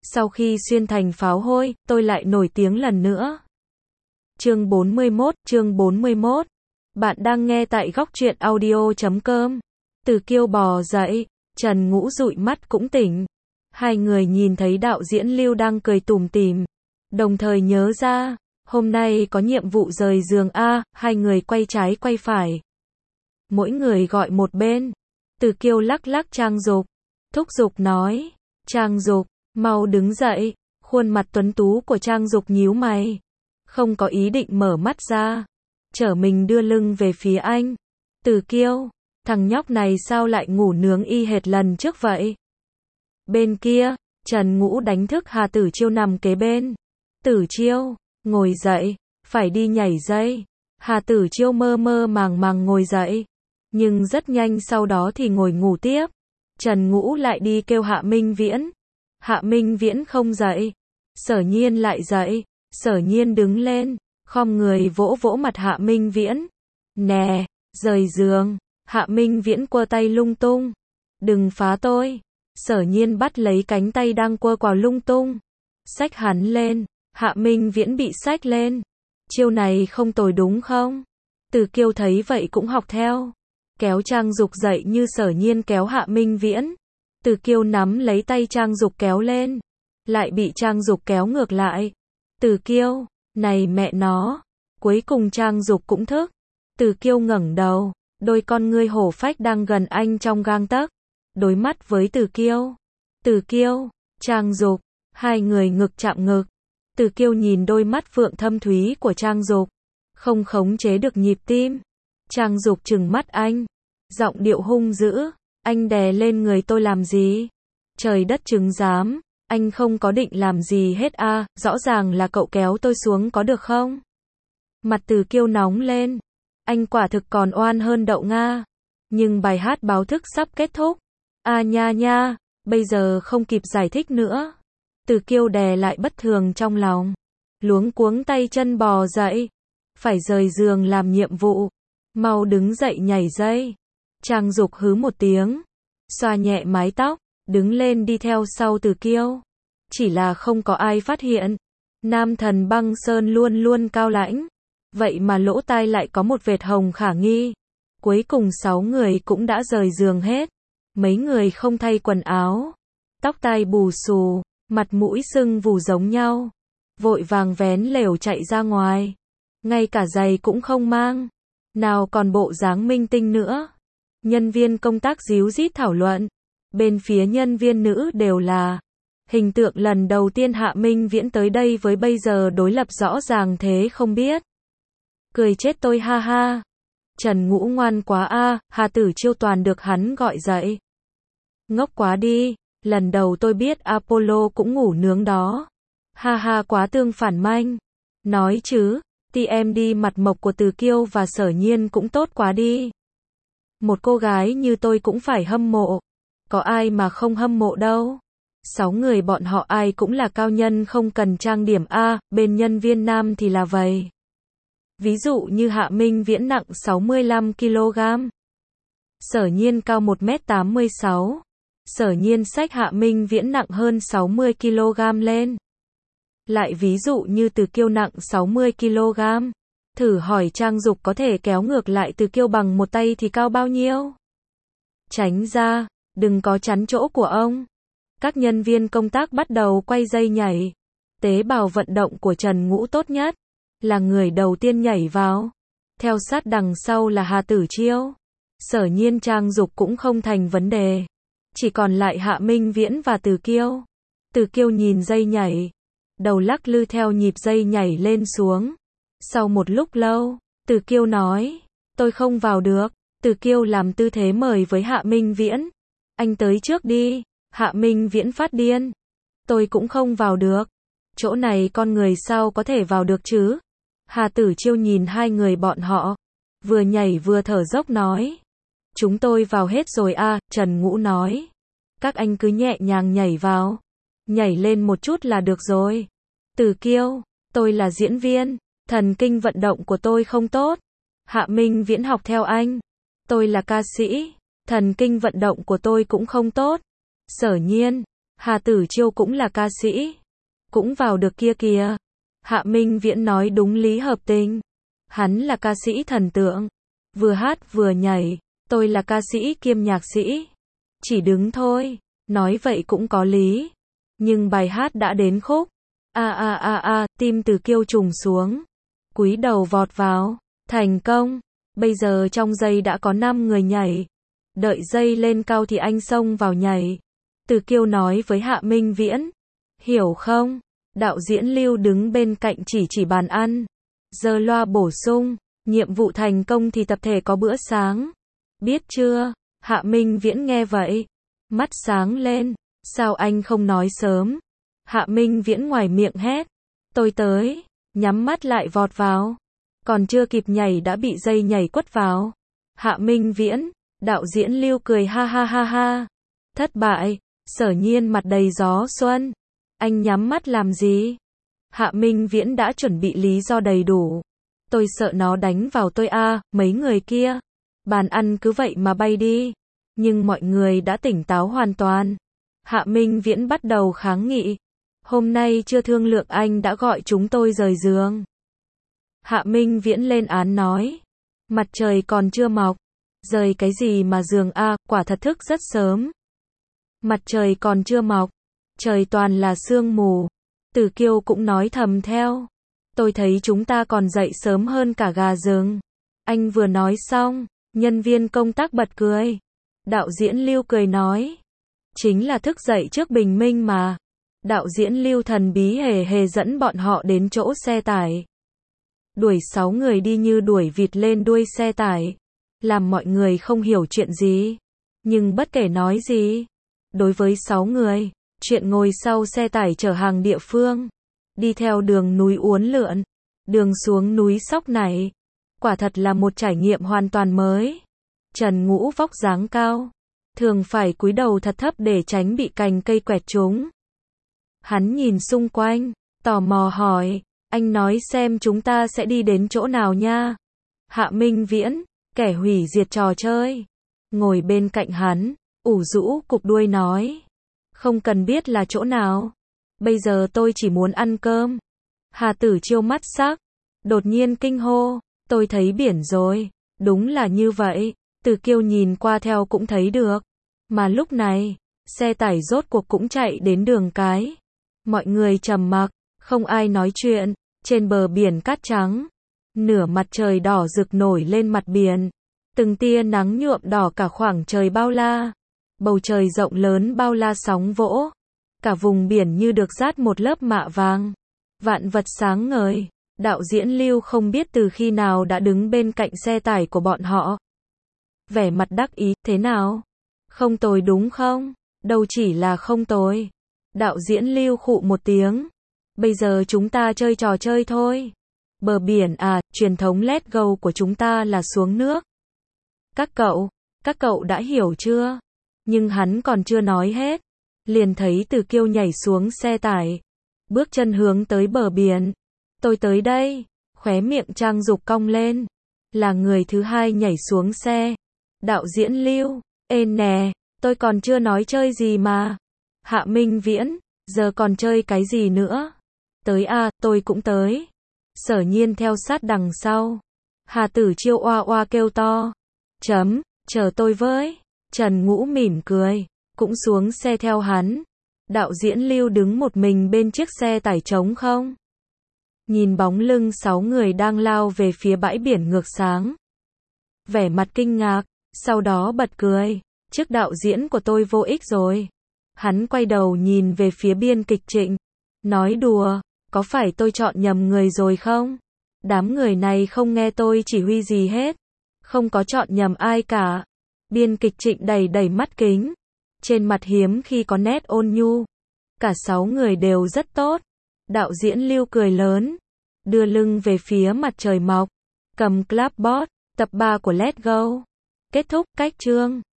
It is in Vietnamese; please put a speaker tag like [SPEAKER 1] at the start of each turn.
[SPEAKER 1] Sau khi xuyên thành pháo hôi, tôi lại nổi tiếng lần nữa. Chương 41. Bạn đang nghe tại góc truyện audio.com. Từ Kiêu bò dậy, Trần Ngũ dụi mắt cũng tỉnh. Hai người nhìn thấy đạo diễn Lưu đang cười tủm tỉm, đồng thời nhớ ra, hôm nay có nhiệm vụ rời giường a, hai người quay trái quay phải. Mỗi người gọi một bên. Từ Kiêu lắc lắc Trang Dục, thúc giục nói, Trang Dục, mau đứng dậy. Khuôn mặt tuấn tú của Trang Dục nhíu mày, không có ý định mở mắt ra, trở mình đưa lưng về phía anh. Từ Kiêu, thằng nhóc này sao lại ngủ nướng y hệt lần trước vậy? Bên kia, Trần Ngũ đánh thức Hà Tử Chiêu nằm kế bên. Tử Chiêu, ngồi dậy, phải đi nhảy dây. Hà Tử Chiêu mơ mơ màng màng ngồi dậy, nhưng rất nhanh sau đó thì ngồi ngủ tiếp. Trần Ngũ lại đi kêu Hạ Minh Viễn. Hạ Minh Viễn không dậy. Sở Nhiên lại dậy. Sở Nhiên đứng lên, khom người vỗ vỗ mặt Hạ Minh Viễn. Nè, rời giường. Hạ Minh Viễn quơ tay lung tung. Đừng phá tôi. Sở Nhiên bắt lấy cánh tay đang quơ quào lung tung, xách hắn lên. Hạ Minh Viễn bị xách lên. Chiêu này không tồi đúng không? Từ Kiêu thấy vậy cũng học theo, kéo Trang Dục dậy như Sở Nhiên kéo Hạ Minh Viễn. Từ Kiêu nắm lấy tay Trang Dục kéo lên, lại bị Trang Dục kéo ngược lại. Từ Kiêu, này mẹ nó. Cuối cùng Trang Dục cũng thức. Từ Kiêu ngẩng đầu, đôi con ngươi hổ phách đang gần anh trong gang tấc, đối mắt với Từ Kiêu. Từ Kiêu, Trang Dục, hai người ngực chạm ngực. Từ Kiêu nhìn đôi mắt phượng thâm thúy của Trang Dục, không khống chế được nhịp tim. Trang Dục trừng mắt anh, giọng điệu hung dữ, anh đè lên người tôi làm gì? Trời đất chứng giám, anh không có định làm gì hết a, rõ ràng là cậu kéo tôi xuống có được không? Mặt Từ Kiêu nóng lên, anh quả thực còn oan hơn đậu Nga. Nhưng bài hát báo thức sắp kết thúc. À nha nha, bây giờ không kịp giải thích nữa. Từ Kiêu đè lại bất thường trong lòng, luống cuống tay chân bò dậy. Phải rời giường làm nhiệm vụ, mau đứng dậy nhảy dây. Trang Dục hứ một tiếng, xoa nhẹ mái tóc, đứng lên đi theo sau Từ Kiêu. Chỉ là không có ai phát hiện, nam thần băng sơn luôn luôn cao lãnh, vậy mà lỗ tai lại có một vệt hồng khả nghi. Cuối cùng 6 người cũng đã rời giường hết. Mấy người không thay quần áo, tóc tai bù xù, mặt mũi sưng vù giống nhau, vội vàng vén lều chạy ra ngoài. Ngay cả giày cũng không mang, nào còn bộ dáng minh tinh nữa. Nhân viên công tác díu dít thảo luận, bên phía nhân viên nữ đều là hình tượng lần đầu tiên Hạ Minh Viễn tới đây với bây giờ đối lập rõ ràng thế không biết. Cười chết tôi ha ha. Trần Ngũ ngoan quá a, Hà Tử Chiêu toàn được hắn gọi dậy. Ngốc quá đi, lần đầu tôi biết Apollo cũng ngủ nướng đó. Ha ha, quá tương phản manh. Nói chứ, TMD mặt mộc của Từ Kiêu và Sở Nhiên cũng tốt quá đi. Một cô gái như tôi cũng phải hâm mộ. Có ai mà không hâm mộ đâu. 6 người bọn họ ai cũng là cao nhân không cần trang điểm a, bên nhân viên nam thì là vậy. Ví dụ như Hạ Minh Viễn nặng 65 kg. Sở Nhiên cao 1m86 m. Sở Nhiên xách Hạ Minh Viễn nặng hơn 60 kg lên. Lại ví dụ như Từ Kiêu nặng 60 kg. Thử hỏi Trang Dục có thể kéo ngược lại Từ Kiêu bằng một tay thì cao bao nhiêu? Tránh ra, đừng có chắn chỗ của ông. Các nhân viên công tác bắt đầu quay dây nhảy. Tế bào vận động của Trần Ngũ tốt nhất, là người đầu tiên nhảy vào. Theo sát đằng sau là Hà Tử Chiêu. Sở Nhiên, Trang Dục cũng không thành vấn đề. Chỉ còn lại Hạ Minh Viễn và Từ Kiêu. Từ Kiêu nhìn dây nhảy, đầu lắc lư theo nhịp dây nhảy lên xuống. Sau một lúc lâu, Từ Kiêu nói, tôi không vào được. Từ Kiêu làm tư thế mời với Hạ Minh Viễn. Anh tới trước đi. Hạ Minh Viễn phát điên. Tôi cũng không vào được. Chỗ này con người sao có thể vào được chứ? Hà Tử Chiêu nhìn hai người bọn họ, vừa nhảy vừa thở dốc nói. Chúng tôi vào hết rồi a, Trần Ngũ nói. Các anh cứ nhẹ nhàng nhảy vào. Nhảy lên một chút là được rồi. Từ Kiêu, tôi là diễn viên, thần kinh vận động của tôi không tốt. Hạ Minh Viễn học theo anh. Tôi là ca sĩ, thần kinh vận động của tôi cũng không tốt. Sở Nhiên, Hà Tử Chiêu cũng là ca sĩ. Cũng vào được kia kìa. Hạ Minh Viễn nói đúng lý hợp tình. Hắn là ca sĩ thần tượng. Vừa hát vừa nhảy. Tôi là ca sĩ kiêm nhạc sĩ. Chỉ đứng thôi. Nói vậy cũng có lý. Nhưng bài hát đã đến khúc. Tim Từ Kiêu trùng xuống. Cúi đầu vọt vào. Thành công. Bây giờ trong giây đã có 5 người nhảy. Đợi giây lên cao thì anh xông vào nhảy. Từ Kiêu nói với Hạ Minh Viễn. Hiểu không? Đạo diễn Lưu đứng bên cạnh chỉ bàn ăn. Giờ loa bổ sung. Nhiệm vụ thành công thì tập thể có bữa sáng. Biết chưa? Hạ Minh Viễn nghe vậy. Mắt sáng lên. Sao anh không nói sớm? Hạ Minh Viễn ngoài miệng hét. Tôi tới. Nhắm mắt lại vọt vào. Còn chưa kịp nhảy đã bị dây nhảy quất vào. Hạ Minh Viễn. Đạo diễn Lưu cười ha ha ha ha. Thất bại. Sở Nhiên mặt đầy gió xuân. Anh nhắm mắt làm gì? Hạ Minh Viễn đã chuẩn bị lý do đầy đủ. Tôi sợ nó đánh vào tôi mấy người kia. Bàn ăn cứ vậy mà bay đi. Nhưng mọi người đã tỉnh táo hoàn toàn. Hạ Minh Viễn bắt đầu kháng nghị. Hôm nay chưa thương lượng anh đã gọi chúng tôi rời giường. Hạ Minh Viễn lên án nói. Mặt trời còn chưa mọc. Rời cái gì mà giường quả thật thức rất sớm. Mặt trời còn chưa mọc. Trời toàn là sương mù. Từ Kiêu cũng nói thầm theo. Tôi thấy chúng ta còn dậy sớm hơn cả gà rừng. Anh vừa nói xong, nhân viên công tác bật cười. Đạo diễn Lưu cười nói. Chính là thức dậy trước bình minh mà. Đạo diễn Lưu thần bí hề dẫn bọn họ đến chỗ xe tải. Đuổi 6 người đi như đuổi vịt lên đuôi xe tải. Làm mọi người không hiểu chuyện gì. Nhưng bất kể nói gì. Đối với 6 người, chuyện ngồi sau xe tải chở hàng địa phương. Đi theo đường núi uốn lượn. Đường xuống núi Sóc Nảy. Quả thật là một trải nghiệm hoàn toàn mới. Trần Ngũ vóc dáng cao. Thường phải cúi đầu thật thấp để tránh bị cành cây quẹt trúng. Hắn nhìn xung quanh, tò mò hỏi, anh nói xem chúng ta sẽ đi đến chỗ nào nha. Hạ Minh Viễn, kẻ hủy diệt trò chơi. Ngồi bên cạnh hắn, ủ rũ cụp đuôi nói. Không cần biết là chỗ nào. Bây giờ tôi chỉ muốn ăn cơm. Hà Tử Chiêu mắt sắc. Đột nhiên kinh hô. Tôi thấy biển rồi. Đúng là như vậy. Từ Kiêu nhìn qua theo cũng thấy được. Mà lúc này, xe tải rốt cuộc cũng chạy đến đường cái. Mọi người trầm mặc, không ai nói chuyện. Trên bờ biển cát trắng. Nửa mặt trời đỏ rực nổi lên mặt biển. Từng tia nắng nhuộm đỏ cả khoảng trời bao la. Bầu trời rộng lớn bao la sóng vỗ. Cả vùng biển như được dát một lớp mạ vàng. Vạn vật sáng ngời. Đạo diễn Lưu không biết từ khi nào đã đứng bên cạnh xe tải của bọn họ. Vẻ mặt đắc ý, thế nào? Không tồi đúng không? Đâu chỉ là không tồi. Đạo diễn Lưu khụ một tiếng. Bây giờ chúng ta chơi trò chơi thôi. Bờ biển truyền thống let go của chúng ta là xuống nước. Các cậu đã hiểu chưa? Nhưng hắn còn chưa nói hết. Liền thấy Từ Kiêu nhảy xuống xe tải. Bước chân hướng tới bờ biển. Tôi tới đây. Khóe miệng Trang Dục cong lên. Là người thứ hai nhảy xuống xe. Đạo diễn Lưu. Ê nè, tôi còn chưa nói chơi gì mà. Hạ Minh Viễn, giờ còn chơi cái gì nữa? Tới tôi cũng tới. Sở Nhiên theo sát đằng sau. Hà Tử Chiêu oa oa kêu to. Chờ tôi với. Trần Ngũ mỉm cười, cũng xuống xe theo hắn. Đạo diễn Lưu đứng một mình bên chiếc xe tải trống không. Nhìn bóng lưng 6 người đang lao về phía bãi biển ngược sáng. Vẻ mặt kinh ngạc, sau đó bật cười. Chức đạo diễn của tôi vô ích rồi. Hắn quay đầu nhìn về phía biên kịch Trịnh. Nói đùa, có phải tôi chọn nhầm người rồi không? Đám người này không nghe tôi chỉ huy gì hết. Không có chọn nhầm ai cả. Biên kịch Trịnh đẩy mắt kính. Trên mặt hiếm khi có nét ôn nhu. Cả 6 người đều rất tốt. Đạo diễn Lưu cười lớn. Đưa lưng về phía mặt trời mọc. Cầm clapboard, tập 3 của Let's Go. Kết thúc cách chương.